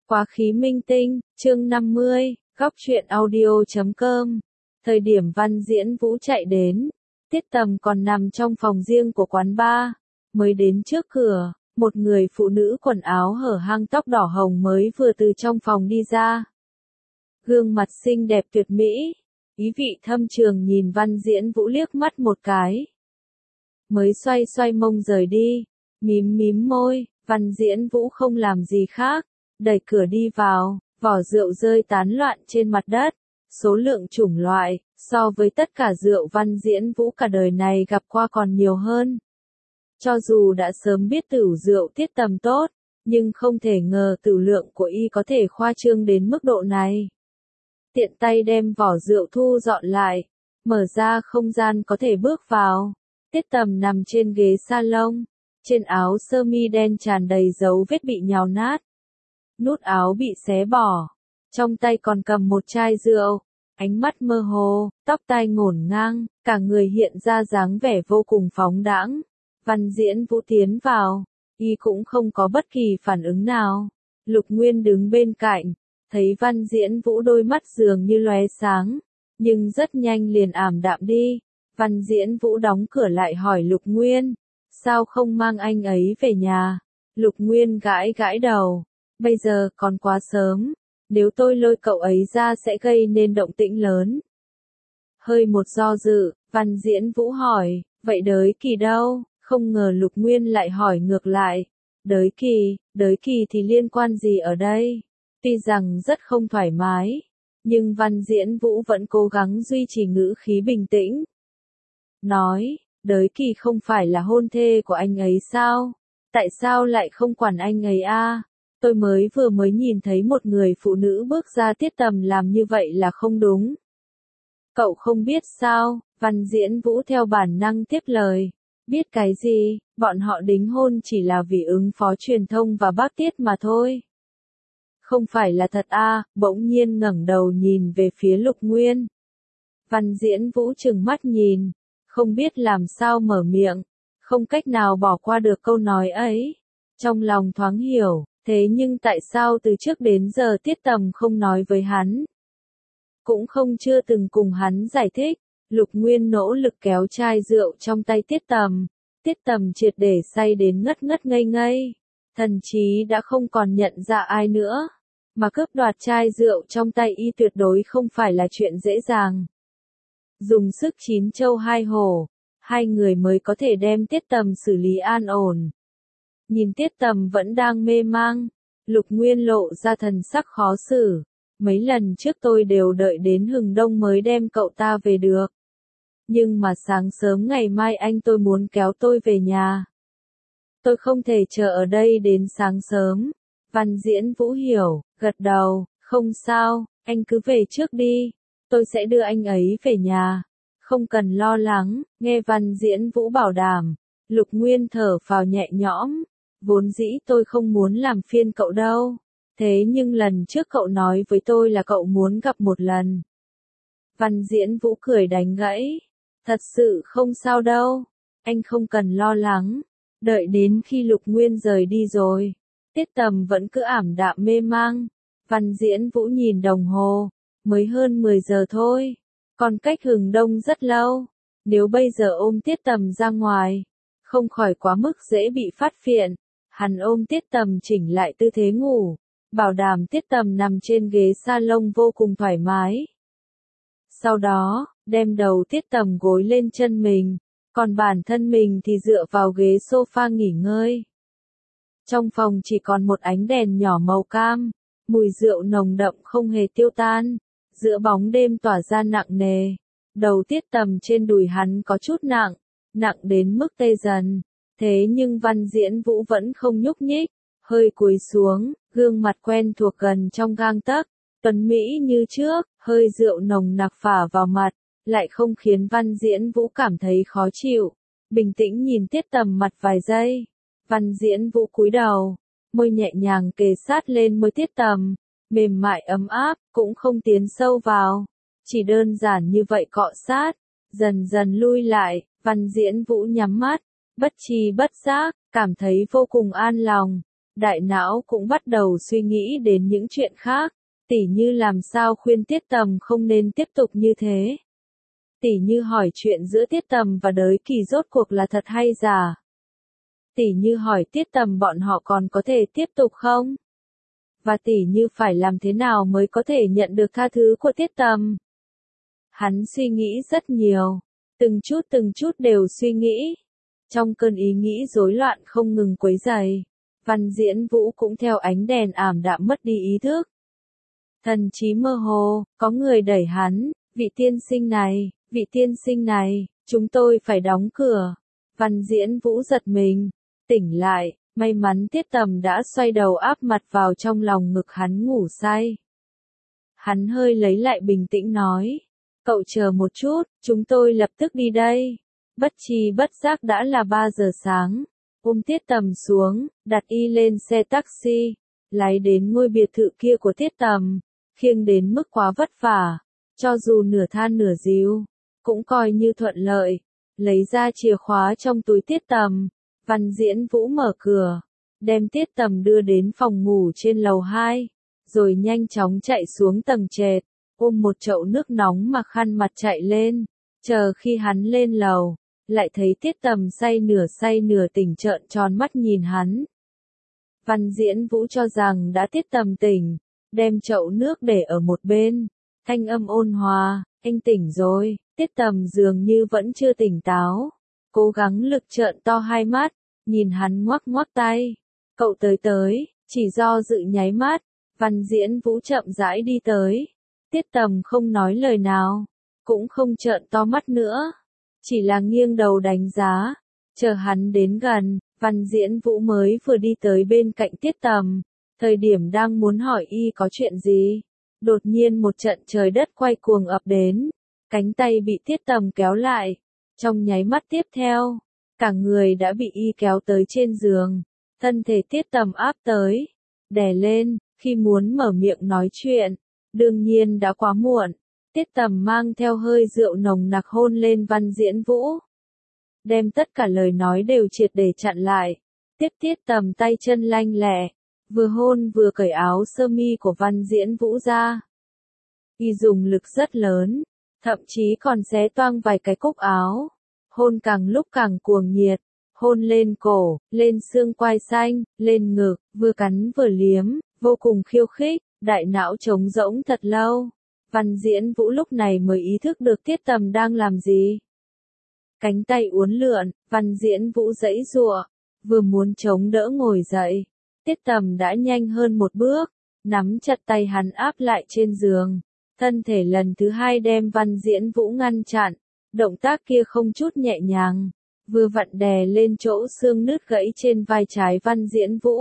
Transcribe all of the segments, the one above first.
Quá khí minh tinh, chương 50, góc truyện audio.com. Thời điểm Văn Diễn Vũ chạy đến, Tiết Tầm còn nằm trong phòng riêng của quán bar. Mới đến trước cửa, một người phụ nữ quần áo hở hang tóc đỏ hồng mới vừa từ trong phòng đi ra. Gương mặt xinh đẹp tuyệt mỹ, ý vị thâm trường nhìn Văn Diễn Vũ liếc mắt một cái. Mới xoay xoay mông rời đi, mím môi, Văn Diễn Vũ không làm gì khác. Đẩy cửa đi vào, vỏ rượu rơi tán loạn trên mặt đất, số lượng chủng loại, so với tất cả rượu Văn Diễn Vũ cả đời này gặp qua còn nhiều hơn. Cho dù đã sớm biết tửu rượu Tiết Tầm tốt, nhưng không thể ngờ tửu lượng của y có thể khoa trương đến mức độ này. Tiện tay đem vỏ rượu thu dọn lại, mở ra không gian có thể bước vào. Tiết Tầm nằm trên ghế salon, trên áo sơ mi đen tràn đầy dấu vết bị nhào nát. Nút áo bị xé bỏ, trong tay còn cầm một chai rượu, ánh mắt mơ hồ, tóc tai ngổn ngang, cả người hiện ra dáng vẻ vô cùng phóng đãng. Văn Diễn Vũ tiến vào, y cũng không có bất kỳ phản ứng nào. Lục Nguyên đứng bên cạnh, thấy Văn Diễn Vũ đôi mắt dường như lóe sáng, nhưng rất nhanh liền ảm đạm đi. Văn Diễn Vũ đóng cửa lại hỏi Lục Nguyên, sao không mang anh ấy về nhà? Lục Nguyên gãi gãi đầu. Bây giờ còn quá sớm, nếu tôi lôi cậu ấy ra sẽ gây nên động tĩnh lớn. Hơi một do dự, Văn Diễn Vũ hỏi, vậy Đới Kỳ đâu? Không ngờ Lục Nguyên lại hỏi ngược lại. Đới Kỳ thì liên quan gì ở đây? Tuy rằng rất không thoải mái, nhưng Văn Diễn Vũ vẫn cố gắng duy trì ngữ khí bình tĩnh. Nói, Đới Kỳ không phải là hôn thê của anh ấy sao? Tại sao lại không quản anh ấy a? Tôi vừa mới nhìn thấy một người phụ nữ bước ra. Tiết Tầm làm như vậy là không đúng. Cậu không biết sao? Văn Diễn Vũ theo bản năng tiếp lời. Biết cái gì? Bọn họ đính hôn chỉ là vì ứng phó truyền thông và bác Tiết mà thôi. Không phải là thật a? Bỗng nhiên ngẩng đầu nhìn về phía Lục Nguyên. Văn Diễn Vũ trừng mắt nhìn, không biết làm sao mở miệng, không cách nào bỏ qua được câu nói ấy. Trong lòng thoáng hiểu. Thế nhưng tại sao từ trước đến giờ Tiết Tầm không nói với hắn? Cũng chưa từng cùng hắn giải thích. Lục Nguyên nỗ lực kéo chai rượu trong tay Tiết Tầm. Tiết Tầm triệt để say đến ngất ngây ngây. Thần trí đã không còn nhận ra ai nữa. Mà cướp đoạt chai rượu trong tay y tuyệt đối không phải là chuyện dễ dàng. Dùng sức chín châu hai hổ, hai người mới có thể đem Tiết Tầm xử lý an ổn. Nhìn Tiết Tầm vẫn đang mê mang, Lục Nguyên lộ ra thần sắc khó xử. Mấy lần trước tôi đều đợi đến hừng đông mới đem cậu ta về được. Nhưng mà sáng sớm ngày mai tôi muốn kéo tôi về nhà. Tôi không thể chờ ở đây đến sáng sớm. Văn Diễn Vũ hiểu, gật đầu, không sao, anh cứ về trước đi. Tôi sẽ đưa anh ấy về nhà. Không cần lo lắng, nghe Văn Diễn Vũ bảo đảm. Lục Nguyên thở phào nhẹ nhõm. Vốn dĩ tôi không muốn làm phiền cậu đâu. Thế nhưng lần trước cậu nói với tôi là cậu muốn gặp một lần. Văn Diễn Vũ cười đánh gãy. Thật sự không sao đâu. Anh không cần lo lắng. Đợi đến khi Lục Nguyên rời đi rồi. Tiết Tầm vẫn cứ ảm đạm mê mang. Văn Diễn Vũ nhìn đồng hồ. Mới hơn 10 giờ thôi. Còn cách hừng đông rất lâu. Nếu bây giờ ôm Tiết Tầm ra ngoài, không khỏi quá mức dễ bị phát hiện. Hắn ôm Tiết Tầm chỉnh lại tư thế ngủ, bảo đảm Tiết Tầm nằm trên ghế salon vô cùng thoải mái. Sau đó, đem đầu Tiết Tầm gối lên chân mình, còn bản thân mình thì dựa vào ghế sofa nghỉ ngơi. Trong phòng chỉ còn một ánh đèn nhỏ màu cam, mùi rượu nồng đậm không hề tiêu tan, giữa bóng đêm tỏa ra nặng nề. Đầu Tiết Tầm trên đùi hắn có chút nặng đến mức tê dần. Thế nhưng Văn Diễn Vũ vẫn không nhúc nhích, hơi cúi xuống, gương mặt quen thuộc gần trong gang tấc, tuấn mỹ như trước, hơi rượu nồng nặc phả vào mặt, lại không khiến Văn Diễn Vũ cảm thấy khó chịu. Bình tĩnh nhìn Tiết Tầm mặt vài giây, Văn Diễn Vũ cúi đầu, môi nhẹ nhàng kề sát lên môi Tiết Tầm, mềm mại ấm áp, cũng không tiến sâu vào, chỉ đơn giản như vậy cọ sát, dần dần lui lại. Văn Diễn Vũ nhắm mắt, bất tri bất giác, cảm thấy vô cùng an lòng. đại não cũng bắt đầu suy nghĩ đến những chuyện khác, tỉ như làm sao khuyên Tiết Tầm không nên tiếp tục như thế. Tỉ như hỏi chuyện giữa Tiết Tầm và Đới Kỳ rốt cuộc là thật hay giả. Tỉ như hỏi Tiết Tầm bọn họ còn có thể tiếp tục không? Và tỉ như phải làm thế nào mới có thể nhận được tha thứ của Tiết Tầm. Hắn suy nghĩ rất nhiều, từng chút đều suy nghĩ. Trong cơn ý nghĩ rối loạn không ngừng quấy rầy, Văn Diễn Vũ cũng theo ánh đèn ảm đạm mất đi ý thức. Thần trí mơ hồ, có người đẩy hắn, vị tiên sinh này, chúng tôi phải đóng cửa. Văn Diễn Vũ giật mình, tỉnh lại, may mắn Tiết Tầm đã xoay đầu áp mặt vào trong lòng ngực hắn ngủ say. Hắn hơi lấy lại bình tĩnh nói, cậu chờ một chút, chúng tôi lập tức đi đây. Bất tri bất giác đã là 3 giờ sáng, ôm Tiết Tầm xuống, đặt y lên xe taxi, lái đến ngôi biệt thự kia của Tiết Tầm, khiêng đến mức quá vất vả, cho dù nửa than nửa díu, cũng coi như thuận lợi, lấy ra chìa khóa trong túi Tiết Tầm, Văn Diễn Vũ mở cửa, đem Tiết Tầm đưa đến phòng ngủ trên lầu 2, rồi nhanh chóng chạy xuống tầng trệt, ôm một chậu nước nóng mặc khăn mặt chạy lên, chờ khi hắn lên lầu, lại thấy Tiết Tầm say nửa tỉnh trợn tròn mắt nhìn hắn. Văn Diễn Vũ cho rằng đã Tiết Tầm tỉnh, đem chậu nước để ở một bên, thanh âm ôn hòa, anh tỉnh rồi. Tiết Tầm dường như vẫn chưa tỉnh táo, cố gắng lực trợn to hai mắt, nhìn hắn ngoắc ngoắc tay, cậu tới, chỉ do dự nháy mắt, Văn Diễn Vũ chậm rãi đi tới, Tiết Tầm không nói lời nào, cũng không trợn to mắt nữa, chỉ là nghiêng đầu đánh giá, chờ hắn đến gần, Văn Diễn Vũ mới vừa đi tới bên cạnh Tiết Tầm, thời điểm đang muốn hỏi y có chuyện gì, đột nhiên một trận trời đất quay cuồng ập đến, cánh tay bị Tiết Tầm kéo lại, trong nháy mắt tiếp theo, cả người đã bị y kéo tới trên giường, thân thể Tiết Tầm áp tới, đè lên, khi muốn mở miệng nói chuyện, đương nhiên đã quá muộn. Tiết Tầm mang theo hơi rượu nồng nặc hôn lên Văn Diễn Vũ, đem tất cả lời nói đều triệt để chặn lại. Tiết Tầm tay chân lanh lẹ, vừa hôn vừa cởi áo sơ mi của Văn Diễn Vũ ra. Y dùng lực rất lớn, thậm chí còn xé toang vài cái cúc áo. Hôn càng lúc càng cuồng nhiệt, hôn lên cổ, lên xương quai xanh, lên ngực, vừa cắn vừa liếm, vô cùng khiêu khích, đại não trống rỗng thật lâu. Văn Diễn Vũ lúc này mới ý thức được Tiết Tầm đang làm gì. Cánh tay uốn lượn, Văn Diễn Vũ giãy giụa, vừa muốn chống đỡ ngồi dậy, Tiết Tầm đã nhanh hơn một bước, nắm chặt tay hắn áp lại trên giường, thân thể lần thứ hai đem Văn Diễn Vũ ngăn chặn, động tác kia không chút nhẹ nhàng, vừa vặn đè lên chỗ xương nứt gãy trên vai trái Văn Diễn Vũ.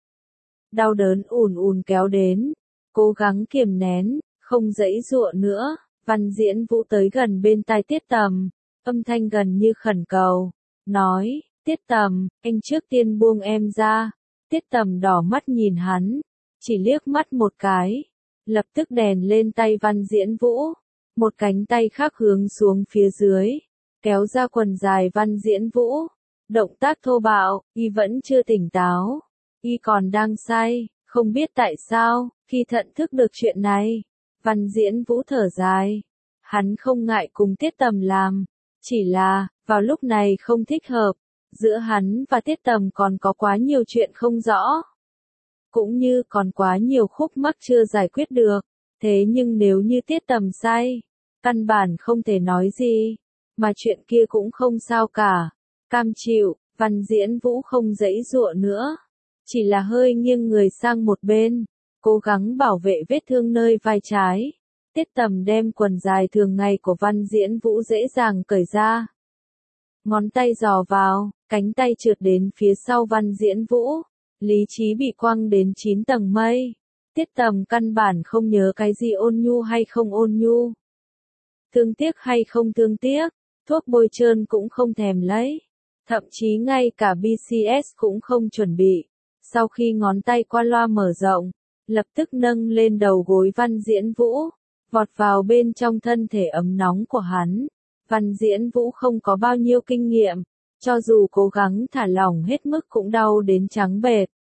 Đau đớn ùn kéo đến, cố gắng kiềm nén, không giãy giụa nữa, Văn Diễn Vũ tới gần bên tai Tiết Tầm, âm thanh gần như khẩn cầu, nói, Tiết Tầm, anh trước tiên buông em ra. Tiết Tầm đỏ mắt nhìn hắn, chỉ liếc mắt một cái, lập tức đèn lên tay Văn Diễn Vũ, một cánh tay khác hướng xuống phía dưới, kéo ra quần dài Văn Diễn Vũ, động tác thô bạo, y vẫn chưa tỉnh táo, y còn đang say, không biết tại sao, khi thận thức được chuyện này, Văn Diễn Vũ thở dài, hắn không ngại cùng Tiết Tầm làm, chỉ là, vào lúc này không thích hợp. Giữa hắn và Tiết Tầm còn có quá nhiều chuyện không rõ. Cũng như còn quá nhiều khúc mắc chưa giải quyết được. Thế nhưng nếu như Tiết Tầm say, căn bản không thể nói gì. Mà chuyện kia cũng không sao cả. Cam chịu, Văn Diễn Vũ không giãy giụa nữa. Chỉ là hơi nghiêng người sang một bên. Cố gắng bảo vệ vết thương nơi vai trái. Tiết Tầm đem quần dài thường ngày của Văn Diễn Vũ dễ dàng cởi ra. Ngón tay dò vào, cánh tay trượt đến phía sau Văn Diễn Vũ, lý trí bị quăng đến 9 tầng mây. Tiết Tầm căn bản không nhớ cái gì ôn nhu hay không ôn nhu, thương tiếc hay không thương tiếc, thuốc bôi trơn cũng không thèm lấy, thậm chí ngay cả BCS cũng không chuẩn bị. Sau khi ngón tay qua loa mở rộng, lập tức nâng lên đầu gối Văn Diễn Vũ, vọt vào bên trong thân thể ấm nóng của hắn. Văn Diễn Vũ không có bao nhiêu kinh nghiệm, cho dù cố gắng thả lỏng hết mức cũng đau đến trắng bệch.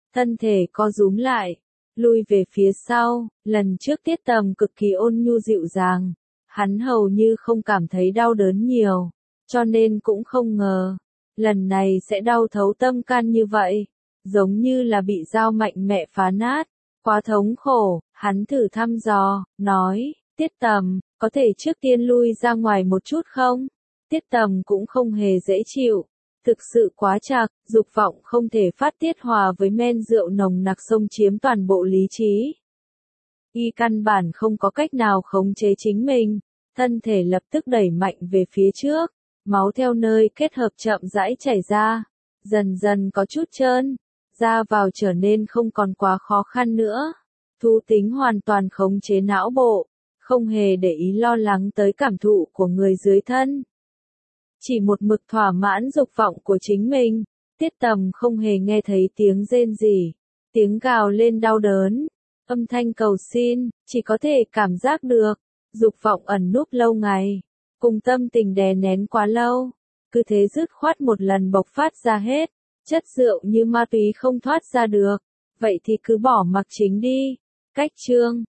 thân thể co rúm lại, lui về phía sau, lần trước Tiết Tầm cực kỳ ôn nhu dịu dàng, hắn hầu như không cảm thấy đau đớn nhiều, cho nên cũng không ngờ, lần này sẽ đau thấu tâm can như vậy, giống như là bị dao mạnh mẽ phá nát, quá thống khổ, hắn thử thăm dò, nói, Tiết Tầm, có thể trước tiên lui ra ngoài một chút không? Tiết Tầm cũng không hề dễ chịu, thực sự quá chạc, dục vọng không thể phát tiết hòa với men rượu nồng nặc xông chiếm toàn bộ lý trí. Y căn bản không có cách nào khống chế chính mình, thân thể lập tức đẩy mạnh về phía trước, máu theo nơi kết hợp chậm rãi chảy ra, dần dần có chút trơn, ra vào trở nên không còn quá khó khăn nữa. Thú tính hoàn toàn khống chế não bộ, không hề để ý lo lắng tới cảm thụ của người dưới thân. Chỉ một mực thỏa mãn dục vọng của chính mình, Tiết Tầm không hề nghe thấy tiếng rên rỉ, tiếng gào lên đau đớn, âm thanh cầu xin, chỉ có thể cảm giác được, dục vọng ẩn núp lâu ngày, cùng tâm tình đè nén quá lâu, cứ thế dứt khoát một lần bộc phát ra hết, chất rượu như ma túy không thoát ra được, vậy thì cứ bỏ mặc chính đi. Cách chương